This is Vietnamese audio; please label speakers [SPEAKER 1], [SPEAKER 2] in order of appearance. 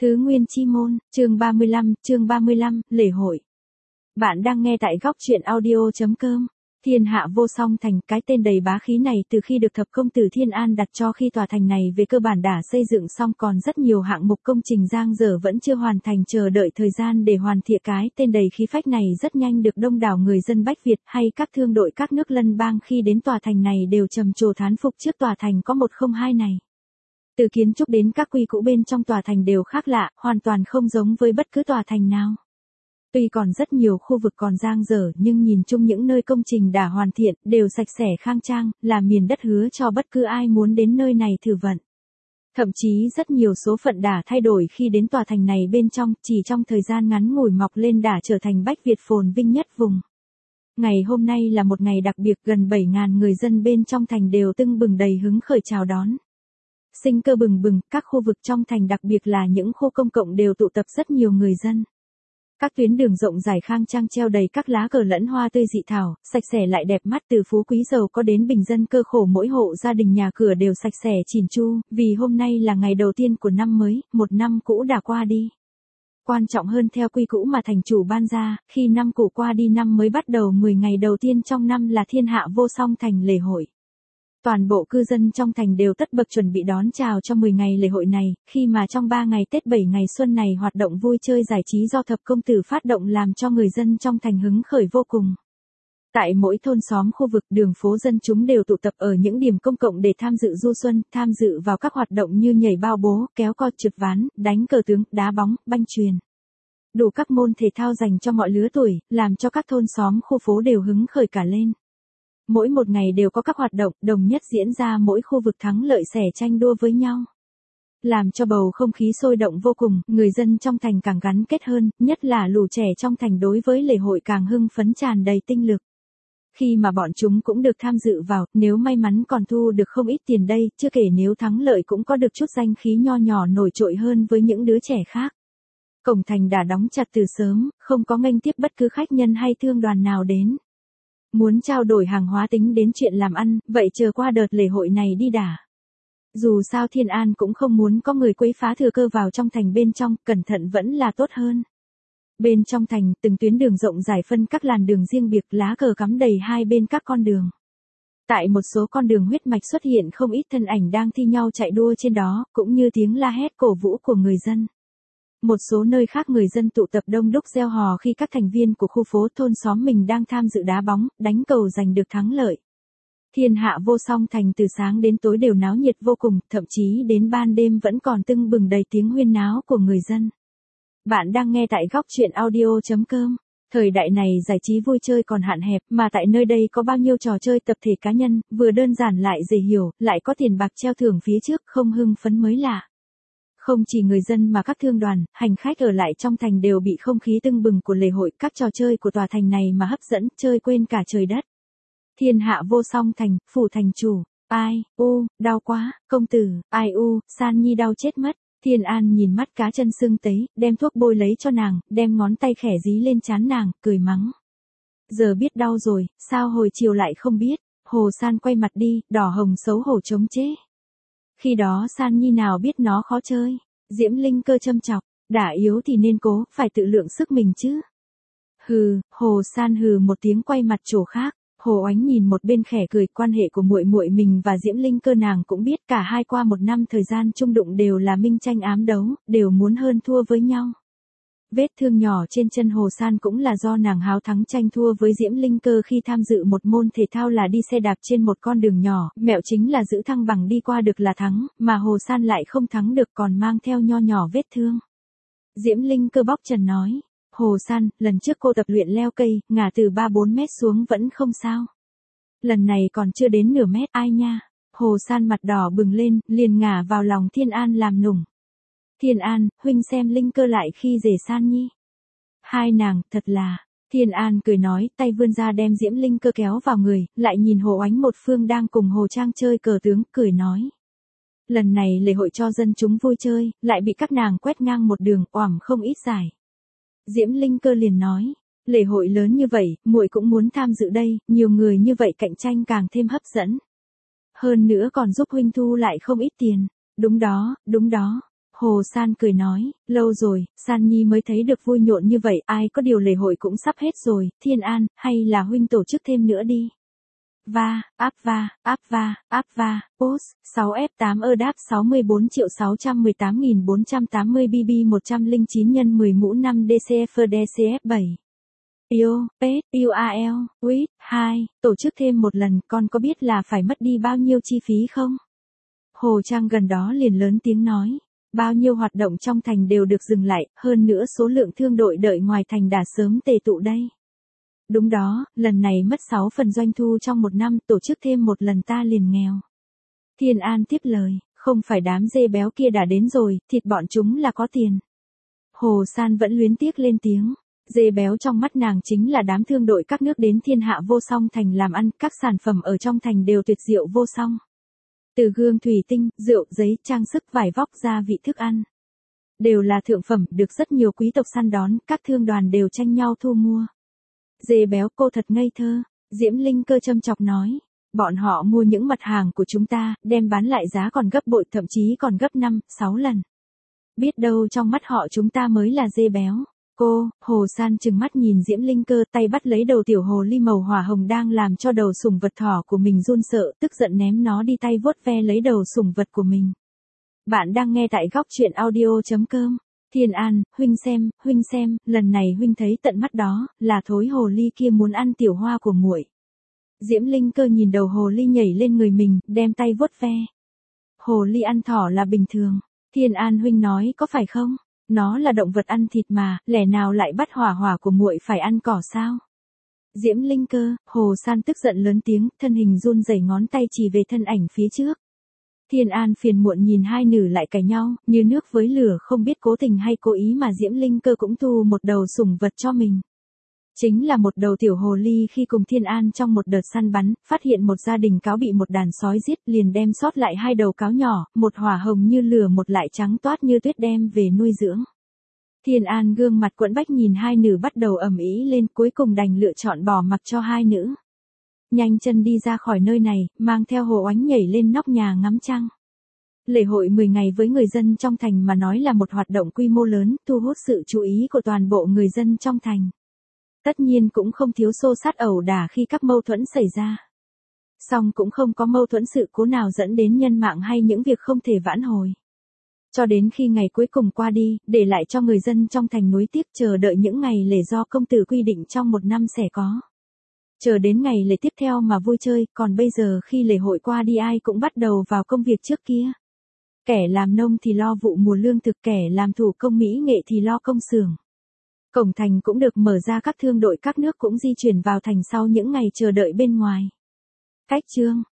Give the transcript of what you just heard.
[SPEAKER 1] Thứ Nguyên Chi Môn, chương 35, lễ hội. Bạn đang nghe tại góc truyện audio.com. Thiên hạ vô song thành, cái tên đầy bá khí này từ khi được thập công tử Thiên An đặt cho khi tòa thành này về cơ bản đã xây dựng xong, còn rất nhiều hạng mục công trình dang dở vẫn chưa hoàn thành, chờ đợi thời gian để hoàn thiện. Cái tên đầy khí phách này rất nhanh được đông đảo người dân Bách Việt hay các thương đội các nước lân bang khi đến tòa thành này đều trầm trồ thán phục trước tòa thành có 102 này. Từ kiến trúc đến các quy củ bên trong tòa thành đều khác lạ, hoàn toàn không giống với bất cứ tòa thành nào. Tuy còn rất nhiều khu vực còn dang dở, nhưng nhìn chung những nơi công trình đã hoàn thiện, đều sạch sẽ khang trang, là miền đất hứa cho bất cứ ai muốn đến nơi này thử vận. Thậm chí rất nhiều số phận đã thay đổi khi đến tòa thành này bên trong, chỉ trong thời gian ngắn ngủi mọc lên đã trở thành Bách Việt phồn vinh nhất vùng. Ngày hôm nay là một ngày đặc biệt, gần 7.000 người dân bên trong thành đều tưng bừng đầy hứng khởi chào đón. Sinh cơ bừng bừng, các khu vực trong thành đặc biệt là những khu công cộng đều tụ tập rất nhiều người dân. Các tuyến đường rộng dài khang trang treo đầy các lá cờ lẫn hoa tươi dị thảo, sạch sẽ lại đẹp mắt, từ phú quý giàu có đến bình dân cơ khổ, mỗi hộ gia đình nhà cửa đều sạch sẽ chỉn chu, vì hôm nay là ngày đầu tiên của năm mới, một năm cũ đã qua đi. Quan trọng hơn, theo quy cũ mà thành chủ ban ra, khi năm cũ qua đi năm mới bắt đầu, 10 ngày đầu tiên trong năm là thiên hạ vô song thành lễ hội. Toàn bộ cư dân trong thành đều tất bật chuẩn bị đón chào cho 10 ngày lễ hội này, khi mà trong 3 ngày Tết 7 ngày xuân này hoạt động vui chơi giải trí do thập công tử phát động làm cho người dân trong thành hứng khởi vô cùng. Tại mỗi thôn xóm khu vực đường phố, dân chúng đều tụ tập ở những điểm công cộng để tham dự du xuân, tham dự vào các hoạt động như nhảy bao bố, kéo co, trượt ván, đánh cờ tướng, đá bóng, banh chuyền. Đủ các môn thể thao dành cho mọi lứa tuổi, làm cho các thôn xóm khu phố đều hứng khởi cả lên. Mỗi một ngày đều có các hoạt động đồng nhất diễn ra, mỗi khu vực thắng lợi xẻ tranh đua với nhau. Làm cho bầu không khí sôi động vô cùng, người dân trong thành càng gắn kết hơn, nhất là lũ trẻ trong thành đối với lễ hội càng hưng phấn tràn đầy tinh lực. Khi mà bọn chúng cũng được tham dự vào, nếu may mắn còn thu được không ít tiền đây, chưa kể nếu thắng lợi cũng có được chút danh khí nho nhỏ nổi trội hơn với những đứa trẻ khác. Cổng thành đã đóng chặt từ sớm, không có nghênh tiếp bất cứ khách nhân hay thương đoàn nào đến. Muốn trao đổi hàng hóa tính đến chuyện làm ăn, vậy chờ qua đợt lễ hội này đi đã. Dù sao Thiên An cũng không muốn có người quấy phá thừa cơ vào trong thành bên trong, cẩn thận vẫn là tốt hơn. Bên trong thành, từng tuyến đường rộng dài phân các làn đường riêng biệt, lá cờ cắm đầy hai bên các con đường. Tại một số con đường huyết mạch xuất hiện không ít thân ảnh đang thi nhau chạy đua trên đó, cũng như tiếng la hét cổ vũ của người dân. Một số nơi khác người dân tụ tập đông đúc reo hò khi các thành viên của khu phố thôn xóm mình đang tham dự đá bóng, đánh cầu giành được thắng lợi. Thiên hạ vô song thành từ sáng đến tối đều náo nhiệt vô cùng, thậm chí đến ban đêm vẫn còn tưng bừng đầy tiếng huyên náo của người dân. Bạn đang nghe tại góc truyện audio.com. Thời đại này giải trí vui chơi còn hạn hẹp, mà tại nơi đây có bao nhiêu trò chơi tập thể cá nhân, vừa đơn giản lại dễ hiểu, lại có tiền bạc treo thưởng phía trước, không hưng phấn mới lạ. Không chỉ người dân mà các thương đoàn, hành khách ở lại trong thành đều bị không khí tưng bừng của lễ hội, các trò chơi của tòa thành này mà hấp dẫn, chơi quên cả trời đất. Thiên hạ vô song thành, phủ thành chủ, ai, đau quá, công tử, ai San Nhi đau chết mất. Thiên An nhìn mắt cá chân sưng tấy, đem thuốc bôi lấy cho nàng, đem ngón tay khẽ dí lên trán nàng, cười mắng. Giờ biết đau rồi, sao hồi chiều lại không biết? Hồ San quay mặt đi, đỏ hồng xấu hổ chống chế. Khi đó San Nhi nào biết nó khó chơi. Diễm Linh Cơ châm chọc, đã yếu thì nên cố, phải tự lượng sức mình chứ. Hừ, Hồ San hừ một tiếng quay mặt chỗ khác. Hồ Oánh nhìn một bên khẽ cười, quan hệ của muội muội mình và Diễm Linh Cơ nàng cũng biết, cả hai qua một năm thời gian chung đụng đều là minh tranh ám đấu, đều muốn hơn thua với nhau. Vết thương nhỏ trên chân Hồ San cũng là do nàng háo thắng tranh thua với Diễm Linh Cơ khi tham dự một môn thể thao là đi xe đạp trên một con đường nhỏ, mẹo chính là giữ thăng bằng đi qua được là thắng, mà Hồ San lại không thắng được còn mang theo nho nhỏ vết thương. Diễm Linh Cơ bóc trần nói, Hồ San, lần trước cô tập luyện leo cây, ngả từ 3-4 mét xuống vẫn không sao. Lần này còn chưa đến nửa mét, ai nha. Hồ San mặt đỏ bừng lên, liền ngả vào lòng Thiên An làm nũng. Thiên An, huynh xem Linh Cơ lại khi dễ San Nhi. Hai nàng, thật là. Thiên An cười nói, tay vươn ra đem Diễm Linh Cơ kéo vào người, lại nhìn Hồ Oánh một phương đang cùng Hồ Trang chơi cờ tướng, cười nói. Lần này lễ hội cho dân chúng vui chơi, lại bị các nàng quét ngang một đường, oảm không ít giải. Diễm Linh Cơ liền nói, lễ hội lớn như vậy, muội cũng muốn tham dự đây, nhiều người như vậy cạnh tranh càng thêm hấp dẫn. Hơn nữa còn giúp huynh thu lại không ít tiền. Đúng đó. Hồ San cười nói, lâu rồi, San Nhi mới thấy được vui nhộn như vậy, ai có điều lễ hội cũng sắp hết rồi, Thiên An, hay là huynh tổ chức thêm nữa đi. Áp va, post, 6F8 đáp 64.618.480 BB 109 x 10 mũ 5 DCF DCF7. Yo, pet, URL, with, 2, tổ chức thêm một lần, con có biết là phải mất đi bao nhiêu chi phí không? Hồ Trang gần đó liền lớn tiếng nói. Bao nhiêu hoạt động trong thành đều được dừng lại, hơn nữa số lượng thương đội đợi ngoài thành đã sớm tề tụ đây. Đúng đó, lần này mất 6 phần doanh thu trong một năm, tổ chức thêm một lần ta liền nghèo. Thiên An tiếp lời, không phải đám dê béo kia đã đến rồi, thịt bọn chúng là có tiền. Hồ San vẫn luyến tiếc lên tiếng. Dê béo trong mắt nàng chính là đám thương đội các nước đến thiên hạ vô song thành làm ăn, các sản phẩm ở trong thành đều tuyệt diệu vô song. Từ gương thủy tinh, rượu, giấy, trang sức, vải vóc, gia vị thức ăn. Đều là thượng phẩm, được rất nhiều quý tộc săn đón, các thương đoàn đều tranh nhau thu mua. Dê béo cô thật ngây thơ, Diễm Linh Cơ châm chọc nói. Bọn họ mua những mặt hàng của chúng ta, đem bán lại giá còn gấp bội, thậm chí còn gấp 5, 6 lần. Biết đâu trong mắt họ chúng ta mới là dê béo. Cô, Hồ San trừng mắt nhìn Diễm Linh Cơ, tay bắt lấy đầu tiểu hồ ly màu hỏa hồng đang làm cho đầu sủng vật thỏ của mình run sợ, tức giận ném nó đi, tay vuốt ve lấy đầu sủng vật của mình. Bạn đang nghe tại góc truyện audio.com. Thiên An, huynh xem, lần này huynh thấy tận mắt đó, là thối hồ ly kia muốn ăn tiểu hoa của muội. Diễm Linh Cơ nhìn đầu hồ ly nhảy lên người mình, đem tay vuốt ve. Hồ ly ăn thỏ là bình thường. Thiên An huynh nói có phải không? Nó là động vật ăn thịt mà, lẽ nào lại bắt hỏa hỏa của muội phải ăn cỏ sao? Diễm Linh Cơ, Hồ San tức giận lớn tiếng, thân hình run rẩy ngón tay chỉ về thân ảnh phía trước. Thiên An phiền muộn nhìn hai nữ lại cãi nhau, như nước với lửa, không biết cố tình hay cố ý mà Diễm Linh Cơ cũng thu một đầu sủng vật cho mình. Chính là một đầu tiểu hồ ly. Khi cùng Thiên An trong một đợt săn bắn, phát hiện một gia đình cáo bị một đàn sói giết, liền đem sót lại hai đầu cáo nhỏ, một hỏa hồng như lửa, một lại trắng toát như tuyết, đem về nuôi dưỡng. Thiên An gương mặt quẫn bách nhìn hai nữ bắt đầu ầm ĩ lên, cuối cùng đành lựa chọn bỏ mặc cho hai nữ. Nhanh chân đi ra khỏi nơi này, mang theo Hồ Oánh nhảy lên nóc nhà ngắm trăng. Lễ hội 10 ngày với người dân trong thành mà nói là một hoạt động quy mô lớn, thu hút sự chú ý của toàn bộ người dân trong thành. Tất nhiên cũng không thiếu xô xát ẩu đả khi các mâu thuẫn xảy ra. Song cũng không có mâu thuẫn sự cố nào dẫn đến nhân mạng hay những việc không thể vãn hồi. Cho đến khi ngày cuối cùng qua đi, để lại cho người dân trong thành nuối tiếc chờ đợi những ngày lễ do công tử quy định trong một năm sẽ có. Chờ đến ngày lễ tiếp theo mà vui chơi, còn bây giờ khi lễ hội qua đi ai cũng bắt đầu vào công việc trước kia. Kẻ làm nông thì lo vụ mùa lương thực, kẻ làm thủ công mỹ nghệ thì lo công xưởng. Cổng thành cũng được mở ra, các thương đội các nước cũng di chuyển vào thành sau những ngày chờ đợi bên ngoài. Cách chương